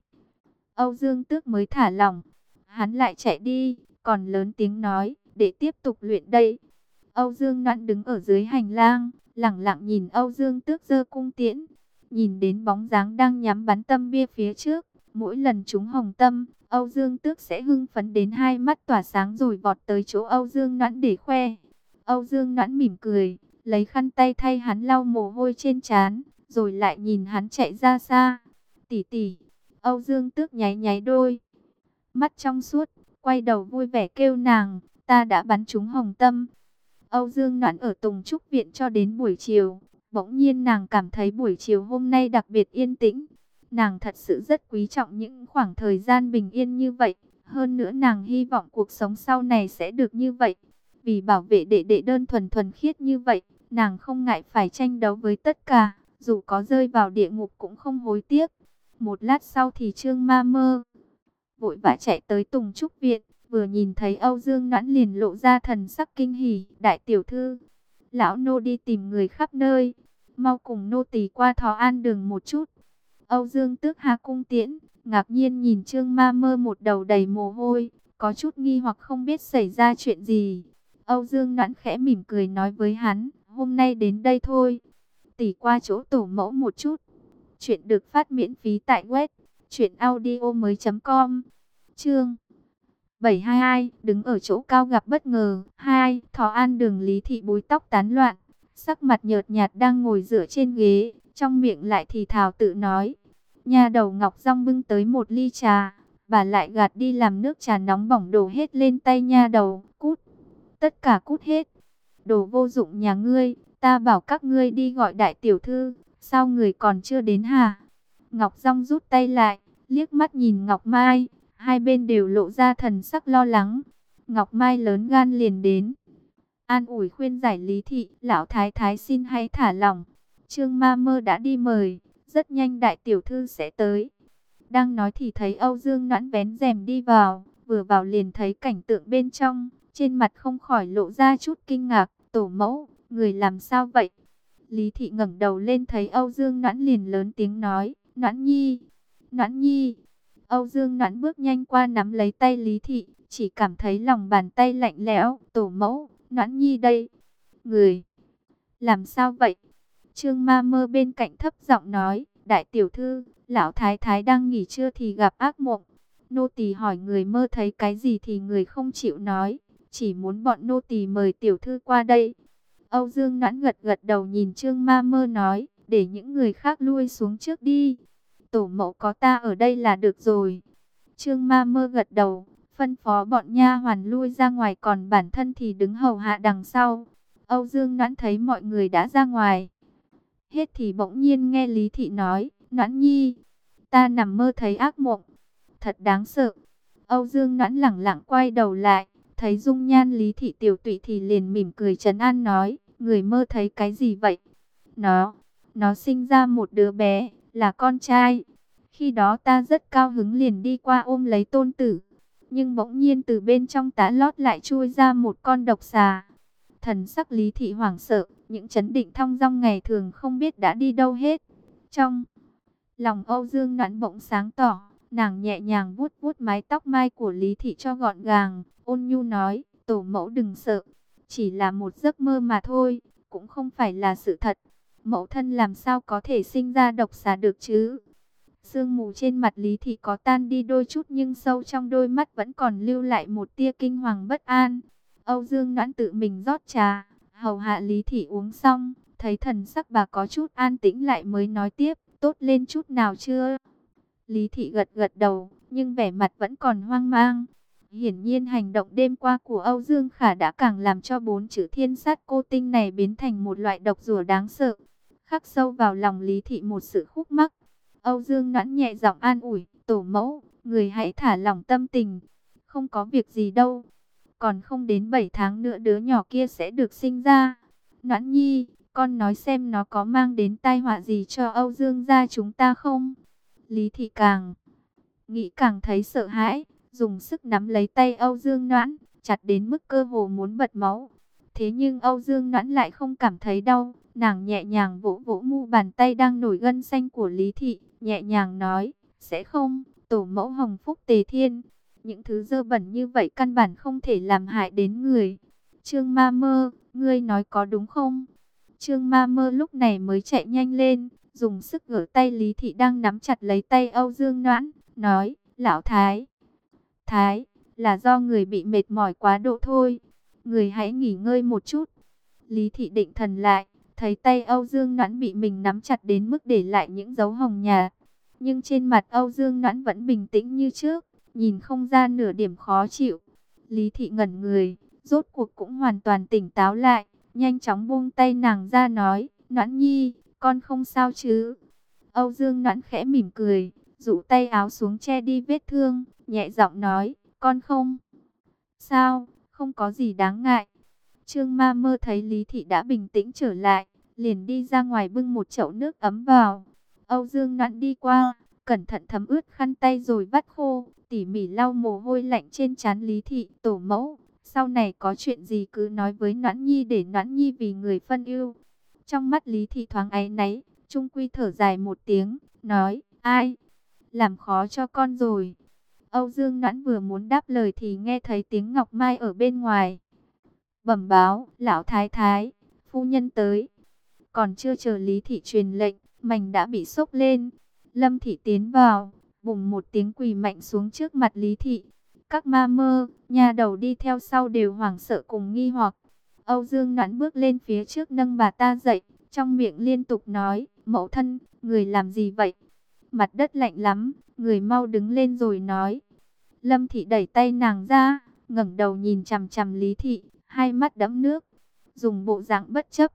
Speaker 1: Âu Dương Tước mới thả lỏng. Hắn lại chạy đi, còn lớn tiếng nói, để tiếp tục luyện đây. Âu Dương Noãn đứng ở dưới hành lang, lẳng lặng nhìn Âu Dương Tước giơ cung tiễn. Nhìn đến bóng dáng đang nhắm bắn tâm bia phía trước. Mỗi lần trúng hồng tâm, Âu Dương Tước sẽ hưng phấn đến hai mắt tỏa sáng rồi vọt tới chỗ Âu Dương Noãn để khoe. Âu Dương Noãn mỉm cười, lấy khăn tay thay hắn lau mồ hôi trên trán, rồi lại nhìn hắn chạy ra xa. Tỷ tỷ, Âu Dương Tước nháy nháy đôi mắt trong suốt, quay đầu vui vẻ kêu nàng, ta đã bắn trúng hồng tâm. Âu Dương Noãn ở Tùng Trúc Viện cho đến buổi chiều, bỗng nhiên nàng cảm thấy buổi chiều hôm nay đặc biệt yên tĩnh. Nàng thật sự rất quý trọng những khoảng thời gian bình yên như vậy, hơn nữa nàng hy vọng cuộc sống sau này sẽ được như vậy. Vì bảo vệ đệ đệ đơn thuần thuần khiết như vậy, nàng không ngại phải tranh đấu với tất cả, dù có rơi vào địa ngục cũng không hối tiếc. Một lát sau thì Trương Ma Mơ vội vã chạy tới Tùng Trúc Viện, vừa nhìn thấy Âu Dương Noãn liền lộ ra thần sắc kinh hỉ, đại tiểu thư, lão nô đi tìm người khắp nơi, mau cùng nô tỳ qua Thọ An đường một chút. Âu Dương Tước hạ cung tiễn, ngạc nhiên nhìn Trương Ma Mơ một đầu đầy mồ hôi, có chút nghi hoặc không biết xảy ra chuyện gì. Âu Dương Noãn khẽ mỉm cười nói với hắn, hôm nay đến đây thôi, tỷ qua chỗ tổ mẫu một chút. Chuyện được phát miễn phí tại web truyện audio mới chấm com. Chương bảy hai hai, đứng ở chỗ cao gặp bất ngờ. Hai, Thọ An đường Lý Thị búi tóc tán loạn, sắc mặt nhợt nhạt đang ngồi dựa trên ghế, trong miệng lại thì thào tự nói. Nha đầu Ngọc Dung bưng tới một ly trà, bà lại gạt đi làm nước trà nóng bỏng đổ hết lên tay nha đầu, cút, tất cả cút hết. Đồ vô dụng nhà ngươi, ta bảo các ngươi đi gọi đại tiểu thư, sao người còn chưa đến hả? Ngọc Dung rút tay lại, liếc mắt nhìn Ngọc Mai, hai bên đều lộ ra thần sắc lo lắng. Ngọc Mai lớn gan liền đến, an ủi khuyên giải Lý Thị, lão thái thái xin hãy thả lỏng. Trương Ma Mơ đã đi mời, rất nhanh đại tiểu thư sẽ tới. Đang nói thì thấy Âu Dương Noãn vén rèm đi vào, vừa vào liền thấy cảnh tượng bên trong, trên mặt không khỏi lộ ra chút kinh ngạc. Tổ mẫu, người làm sao vậy? Lý Thị ngẩng đầu lên thấy Âu Dương Noãn liền lớn tiếng nói, Noãn Nhi, Noãn Nhi. Âu Dương Noãn bước nhanh qua nắm lấy tay Lý Thị, chỉ cảm thấy lòng bàn tay lạnh lẽo. Tổ mẫu, Noãn Nhi đây. Người làm sao vậy? Trương Ma Mơ bên cạnh thấp giọng nói, đại tiểu thư, lão thái thái đang nghỉ trưa thì gặp ác mộng. Nô tỳ hỏi người mơ thấy cái gì thì người không chịu nói, chỉ muốn bọn nô tỳ mời tiểu thư qua đây. Âu Dương Noãn gật gật đầu nhìn Trương Ma Mơ nói, để những người khác lui xuống trước đi. Tổ mẫu có ta ở đây là được rồi. Trương Ma Mơ gật đầu, phân phó bọn nha hoàn lui ra ngoài, còn bản thân thì đứng hầu hạ đằng sau. Âu Dương Noãn thấy mọi người đã ra ngoài hết thì bỗng nhiên nghe Lý Thị nói, Noãn Nhi, ta nằm mơ thấy ác mộng, thật đáng sợ. Âu Dương Noãn lẳng lặng quay đầu lại, thấy dung nhan Lý Thị tiểu tụy thì liền mỉm cười trấn an nói, người mơ thấy cái gì vậy? Nó, nó sinh ra một đứa bé, là con trai. Khi đó ta rất cao hứng liền đi qua ôm lấy tôn tử. Nhưng bỗng nhiên từ bên trong tá lót lại chui ra một con độc xà. Thần sắc Lý Thị hoảng sợ, những chấn định thong dong ngày thường không biết đã đi đâu hết. Trong lòng Âu Dương Noãn bỗng sáng tỏ, nàng nhẹ nhàng vuốt vuốt mái tóc mai của Lý Thị cho gọn gàng, ôn nhu nói, tổ mẫu đừng sợ, chỉ là một giấc mơ mà thôi, cũng không phải là sự thật. Mẫu thân làm sao có thể sinh ra độc xà được chứ? Sương mù trên mặt Lý Thị có tan đi đôi chút nhưng sâu trong đôi mắt vẫn còn lưu lại một tia kinh hoàng bất an. Âu Dương Noãn tự mình rót trà, hầu hạ Lý Thị uống xong, thấy thần sắc bà có chút an tĩnh lại mới nói tiếp, tốt lên chút nào chưa? Lý Thị gật gật đầu, nhưng vẻ mặt vẫn còn hoang mang. Hiển nhiên hành động đêm qua của Âu Dương Khả đã càng làm cho bốn chữ thiên sát cô tinh này biến thành một loại độc rùa đáng sợ, khắc sâu vào lòng Lý Thị một sự khúc mắc. Âu Dương Noãn nhẹ giọng an ủi, tổ mẫu, người hãy thả lỏng tâm tình, không có việc gì đâu. Còn không đến bảy tháng nữa đứa nhỏ kia sẽ được sinh ra. Noãn Nhi, con nói xem nó có mang đến tai họa gì cho Âu Dương gia chúng ta không? Lý Thị càng nghĩ càng thấy sợ hãi, dùng sức nắm lấy tay Âu Dương Noãn, chặt đến mức cơ hồ muốn bật máu. Thế nhưng Âu Dương Noãn lại không cảm thấy đau, nàng nhẹ nhàng vỗ vỗ mu bàn tay đang nổi gân xanh của Lý Thị, nhẹ nhàng nói, sẽ không, tổ mẫu hồng phúc tề thiên. Những thứ dơ bẩn như vậy căn bản không thể làm hại đến người. Trương Ma Mơ, ngươi nói có đúng không? Trương Ma Mơ lúc này mới chạy nhanh lên, dùng sức gỡ tay Lý Thị đang nắm chặt lấy tay Âu Dương Noãn, nói, lão Thái, Thái, là do người bị mệt mỏi quá độ thôi, người hãy nghỉ ngơi một chút. Lý Thị định thần lại, thấy tay Âu Dương Noãn bị mình nắm chặt đến mức để lại những dấu hồng nhạt. Nhưng trên mặt Âu Dương Noãn vẫn bình tĩnh như trước, nhìn không ra nửa điểm khó chịu. Lý Thị ngẩn người, rốt cuộc cũng hoàn toàn tỉnh táo lại, nhanh chóng buông tay nàng ra nói, Noãn nhi, con không sao chứ? Âu Dương Noãn khẽ mỉm cười, rũ tay áo xuống che đi vết thương, nhẹ giọng nói, con không sao, không có gì đáng ngại. Trương Ma Mơ thấy Lý Thị đã bình tĩnh trở lại, liền đi ra ngoài bưng một chậu nước ấm vào. Âu Dương Noãn đi qua, cẩn thận thấm ướt khăn tay rồi vắt khô, tỉ mỉ lau mồ hôi lạnh trên trán Lý Thị. Tổ mẫu, sau này có chuyện gì cứ nói với Noãn nhi để Noãn nhi vì người phân ưu. Trong mắt Lý Thị thoáng áy náy, trung quy thở dài một tiếng, nói, ai, làm khó cho con rồi. Âu Dương Noãn vừa muốn đáp lời thì nghe thấy tiếng Ngọc Mai ở bên ngoài bẩm báo, lão thái thái, phu nhân tới. Còn chưa chờ Lý Thị truyền lệnh, mảnh đã bị sốc lên. Lâm Thị tiến vào, bùng một tiếng quỳ mạnh xuống trước mặt Lý Thị. Các ma mơ, nhà đầu đi theo sau đều hoảng sợ cùng nghi hoặc. Âu Dương Noãn bước lên phía trước nâng bà ta dậy, trong miệng liên tục nói, mẫu thân, người làm gì vậy? Mặt đất lạnh lắm, người mau đứng lên rồi nói. Lâm Thị đẩy tay nàng ra, ngẩng đầu nhìn chằm chằm Lý Thị, hai mắt đẫm nước, dùng bộ dạng bất chấp.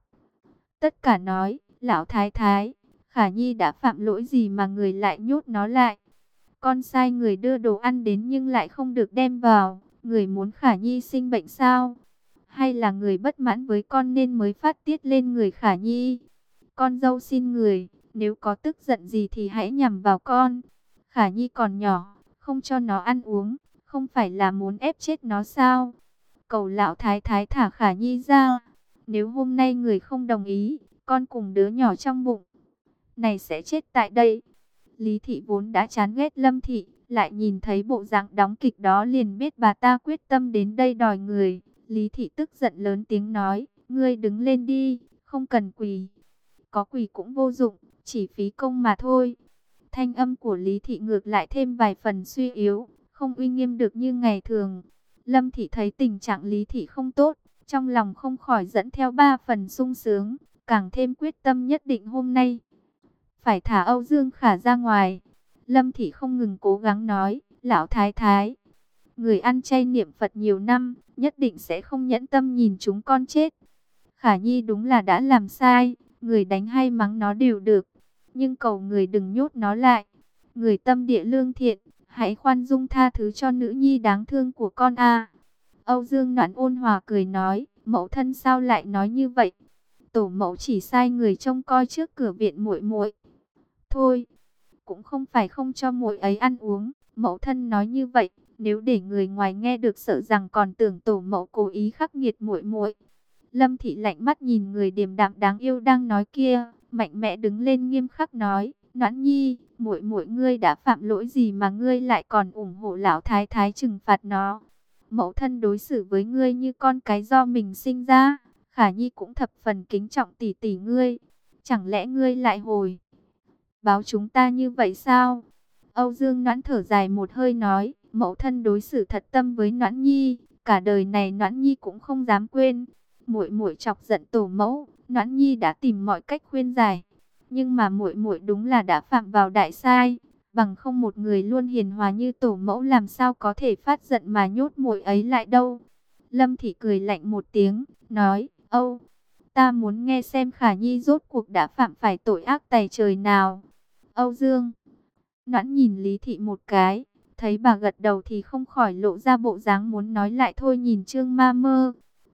Speaker 1: Tất cả nói, lão thái thái, Khả Nhi đã phạm lỗi gì mà người lại nhốt nó lại? Con sai người đưa đồ ăn đến nhưng lại không được đem vào, người muốn Khả Nhi sinh bệnh sao? Hay là người bất mãn với con nên mới phát tiết lên người Khả Nhi? Con dâu xin người, nếu có tức giận gì thì hãy nhằm vào con. Khả Nhi còn nhỏ, không cho nó ăn uống, không phải là muốn ép chết nó sao? Cầu lão thái thái thả Khả Nhi ra. Nếu hôm nay người không đồng ý, con cùng đứa nhỏ trong bụng này sẽ chết tại đây. Lý Thị vốn đã chán ghét Lâm Thị, lại nhìn thấy bộ dạng đóng kịch đó liền biết bà ta quyết tâm đến đây đòi người. Lý Thị tức giận lớn tiếng nói, ngươi đứng lên đi, không cần quỳ. Có quỳ cũng vô dụng, chỉ phí công mà thôi. Thanh âm của Lý Thị ngược lại thêm vài phần suy yếu, không uy nghiêm được như ngày thường. Lâm Thị thấy tình trạng Lý Thị không tốt, trong lòng không khỏi dẫn theo ba phần sung sướng, càng thêm quyết tâm nhất định hôm nay phải thả Âu Dương Khả ra ngoài. Lâm Thị không ngừng cố gắng nói, lão thái thái, người ăn chay niệm Phật nhiều năm, nhất định sẽ không nhẫn tâm nhìn chúng con chết. Khả Nhi đúng là đã làm sai, người đánh hay mắng nó đều được, nhưng cầu người đừng nhốt nó lại. Người tâm địa lương thiện, hãy khoan dung tha thứ cho nữ nhi đáng thương của con a. Âu Dương Noãn ôn hòa cười nói, mẫu thân sao lại nói như vậy? Tổ mẫu chỉ sai người trông coi trước cửa viện muội muội thôi, cũng không phải không cho muội ấy ăn uống. Mẫu thân nói như vậy, nếu để người ngoài nghe được sợ rằng còn tưởng tổ mẫu cố ý khắc nghiệt muội muội. Lâm Thị lạnh mắt nhìn người điềm đạm đáng yêu đang nói kia, mạnh mẽ đứng lên nghiêm khắc nói, Noãn nhi, muội muội ngươi đã phạm lỗi gì mà ngươi lại còn ủng hộ lão thái thái trừng phạt nó? Mẫu thân đối xử với ngươi như con cái do mình sinh ra, Khả Nhi cũng thập phần kính trọng tỷ tỷ ngươi, chẳng lẽ ngươi lại hồi báo chúng ta như vậy sao? Âu Dương Noãn thở dài một hơi nói, mẫu thân đối xử thật tâm với Noãn nhi, cả đời này Noãn nhi cũng không dám quên. Muội muội chọc giận tổ mẫu, Noãn nhi đã tìm mọi cách khuyên giải, nhưng mà muội muội đúng là đã phạm vào đại sai, bằng không một người luôn hiền hòa như tổ mẫu làm sao có thể phát giận mà nhốt muội ấy lại đâu. Lâm Thị cười lạnh một tiếng, nói, Âu, ta muốn nghe xem Khả Nhi rốt cuộc đã phạm phải tội ác tày trời nào. Âu Dương Noãn nhìn Lý Thị một cái, thấy bà gật đầu thì không khỏi lộ ra bộ dáng muốn nói lại thôi nhìn Trương Ma Mơ.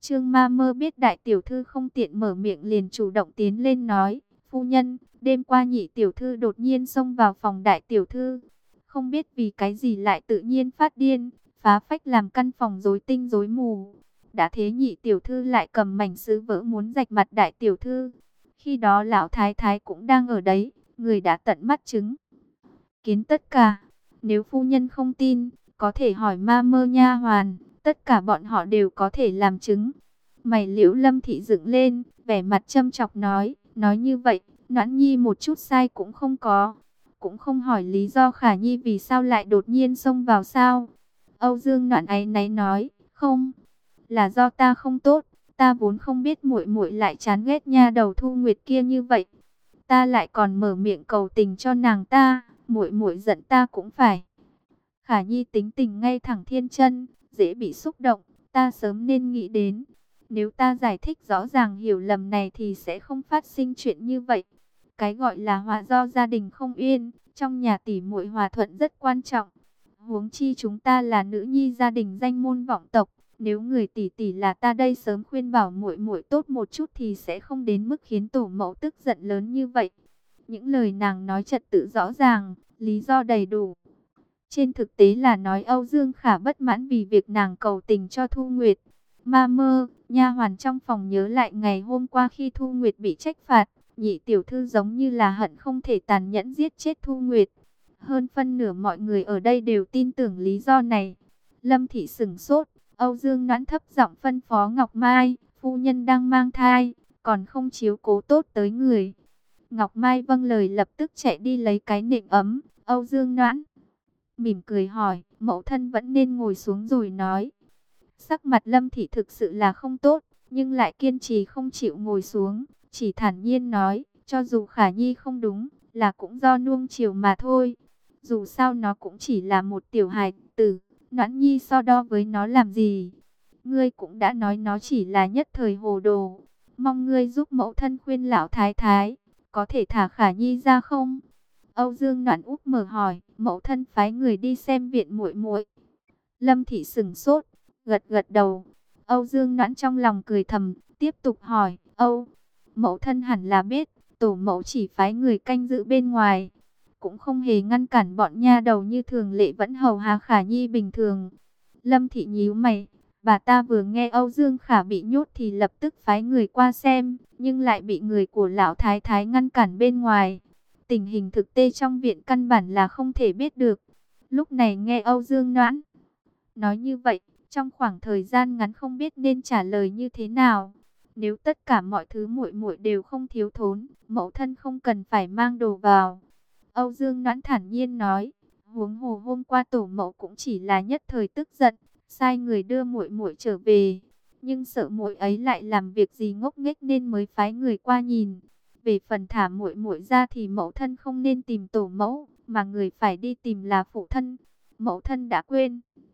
Speaker 1: Trương Ma Mơ biết đại tiểu thư không tiện mở miệng liền chủ động tiến lên nói, phu nhân, đêm qua nhị tiểu thư đột nhiên xông vào phòng đại tiểu thư. Không biết vì cái gì lại tự nhiên phát điên, phá phách làm căn phòng rối tinh rối mù. Đã thế nhị tiểu thư lại cầm mảnh sứ vỡ muốn rạch mặt đại tiểu thư. Khi đó lão thái thái cũng đang ở đấy, người đã tận mắt chứng kiến tất cả. Nếu phu nhân không tin, có thể hỏi Ma Mơ nha hoàn, tất cả bọn họ đều có thể làm chứng. Mày Liễu Lâm Thị dựng lên, vẻ mặt châm chọc nói, nói như vậy, Noãn Nhi một chút sai cũng không có. Cũng không hỏi lý do Khả Nhi vì sao lại đột nhiên xông vào sao. Âu Dương Noãn áy náy nói, không, là do ta không tốt, ta vốn không biết muội muội lại chán ghét nha đầu Thu Nguyệt kia như vậy. Ta lại còn mở miệng cầu tình cho nàng ta, muội muội giận ta cũng phải. Khả Nhi tính tình ngay thẳng thiên chân, dễ bị xúc động, ta sớm nên nghĩ đến. Nếu ta giải thích rõ ràng hiểu lầm này thì sẽ không phát sinh chuyện như vậy. Cái gọi là hòa do gia đình không yên, trong nhà tỷ muội hòa thuận rất quan trọng. Huống chi chúng ta là nữ nhi gia đình danh môn vọng tộc, nếu người tỷ tỷ là ta đây sớm khuyên bảo muội muội tốt một chút thì sẽ không đến mức khiến tổ mẫu tức giận lớn như vậy. Những lời nàng nói trật tự rõ ràng, lý do đầy đủ. Trên thực tế là nói Âu Dương Khả bất mãn vì việc nàng cầu tình cho Thu Nguyệt. Ma Mơ, nha hoàn trong phòng nhớ lại ngày hôm qua khi Thu Nguyệt bị trách phạt, nhị tiểu thư giống như là hận không thể tàn nhẫn giết chết Thu Nguyệt. Hơn phân nửa mọi người ở đây đều tin tưởng lý do này. Lâm Thị sửng sốt, Âu Dương Noãn thấp giọng phân phó Ngọc Mai, phu nhân đang mang thai, còn không chiếu cố tốt tới người. Ngọc Mai vâng lời lập tức chạy đi lấy cái nệm ấm. Âu Dương Noãn mỉm cười hỏi, mẫu thân vẫn nên ngồi xuống rồi nói. Sắc mặt Lâm Thị thực sự là không tốt, nhưng lại kiên trì không chịu ngồi xuống, chỉ thản nhiên nói, cho dù Khả Nhi không đúng, là cũng do nuông chiều mà thôi. Dù sao nó cũng chỉ là một tiểu hài tử, Noãn Nhi so đo với nó làm gì. Ngươi cũng đã nói nó chỉ là nhất thời hồ đồ, mong ngươi giúp mẫu thân khuyên lão thái thái, có thể thả Khả Nhi ra không? Âu Dương Noãn úp mở hỏi, mẫu thân phái người đi xem viện muội muội. Lâm Thị sững sốt, gật gật đầu. Âu Dương Noãn trong lòng cười thầm, tiếp tục hỏi, Âu, mẫu thân hẳn là biết, tổ mẫu chỉ phái người canh giữ bên ngoài, cũng không hề ngăn cản bọn nha đầu như thường lệ vẫn hầu hạ Khả Nhi bình thường. Lâm Thị nhíu mày, bà ta vừa nghe Âu Dương Khả bị nhốt thì lập tức phái người qua xem, nhưng lại bị người của lão thái thái ngăn cản bên ngoài. Tình hình thực tế trong viện căn bản là không thể biết được. Lúc này nghe Âu Dương Noãn nói như vậy, trong khoảng thời gian ngắn không biết nên trả lời như thế nào. Nếu tất cả mọi thứ muội muội đều không thiếu thốn, mẫu thân không cần phải mang đồ vào. Âu Dương Noãn thản nhiên nói, huống hồ hôm qua tổ mẫu cũng chỉ là nhất thời tức giận, sai người đưa muội muội trở về, nhưng sợ muội ấy lại làm việc gì ngốc nghếch nên mới phái người qua nhìn. Về phần thả muội muội ra thì mẫu thân không nên tìm tổ mẫu, mà người phải đi tìm là phụ thân. Mẫu thân đã quên.